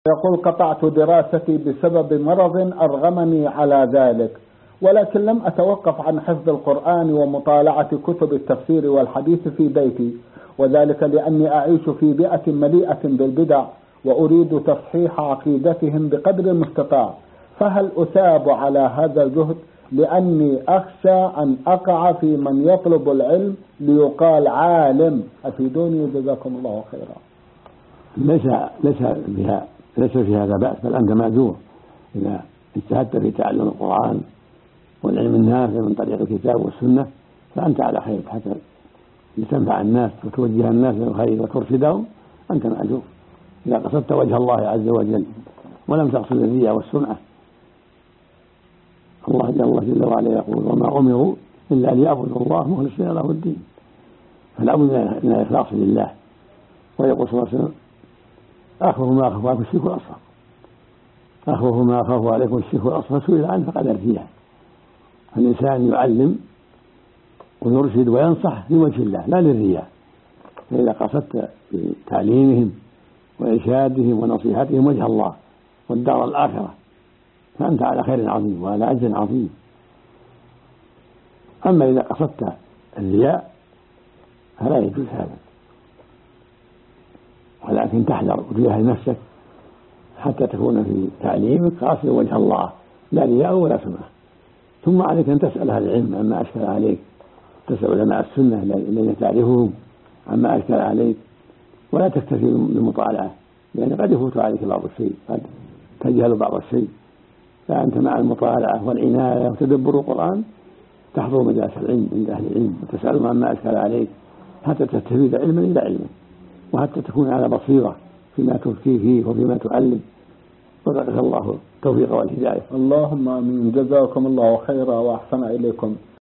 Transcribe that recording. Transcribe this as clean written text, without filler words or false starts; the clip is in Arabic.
يقول: قطعت دراستي بسبب مرض أرغمني على ذلك، ولكن لم أتوقف عن حفظ القرآن ومطالعة كتب التفسير والحديث في بيتي، وذلك لأني أعيش في بيئة مليئة بالبدع وأريد تصحيح عقيدتهم بقدر المستطاع، فهل أثاب على هذا الجهد؟ لأني أخشى أن أقع في من يطلب العلم ليقال عالم، أفيدوني جزاكم الله خيرا. ليس في هذا بأس، بل أنت مأجور إذا اجتهدت في تعلم القرآن والعلم النافع من طريق الكتاب والسنة، فأنت على خير حتى لتنفع الناس وتوجه الناس للخير وترشدهم. أنت مأجور إذا قصدت وجه الله عز وجل ولم تقصد الرياء والسمعة. الله جل وعلا يقول: وما أمروا إلا ليعبدوا الله مخلصين له الدين، فلا بد من الإخلاص لله. ويقول صلى الله عليه وسلم: أخوف ما أخاف عليكم الشرك الأصغر، أخوف ما أخاف عليكم الشرك الأصغر، سئل عنه فقد أرجيه. فالإنسان يعلم ويرشد وينصح لوجه الله لا للرياء. فإذا قصدت بتعليمهم وإرشادهم ونصيحتهم وجه الله والدار الآخرة فأنت على خير عظيم وعلى أجر عظيم. أما إذا قصدت الرياء فلا يجوز هذا، ولكن تحذر وتجاهد نفسك حتى تكون في تعليمك قاصدا وجه الله لا رياء ولا سمعة. ثم عليك أن تسأل أهل العلم عما أشكل عليك، تسأل علماء السنة الذين تعرفهم عما أشكل عليك، ولا تكتفي بالمطالعة، لأن قد يفوت عليك بعض الشيء، قد تجهل بعض الشيء. فأنت مع المطالعة والعناية وتدبر القرآن تحضر مجالس العلم عند أهل العلم وتسألهم عما أشكل عليك حتى تستفيد علما إلى علم، وحتى تكون على بصيرة فيما تفتي فيه وفيما تعلم. وفقك الله التوفيق والهداية. اللهم آمين. جزاكم الله خيرا وأحسن إليكم.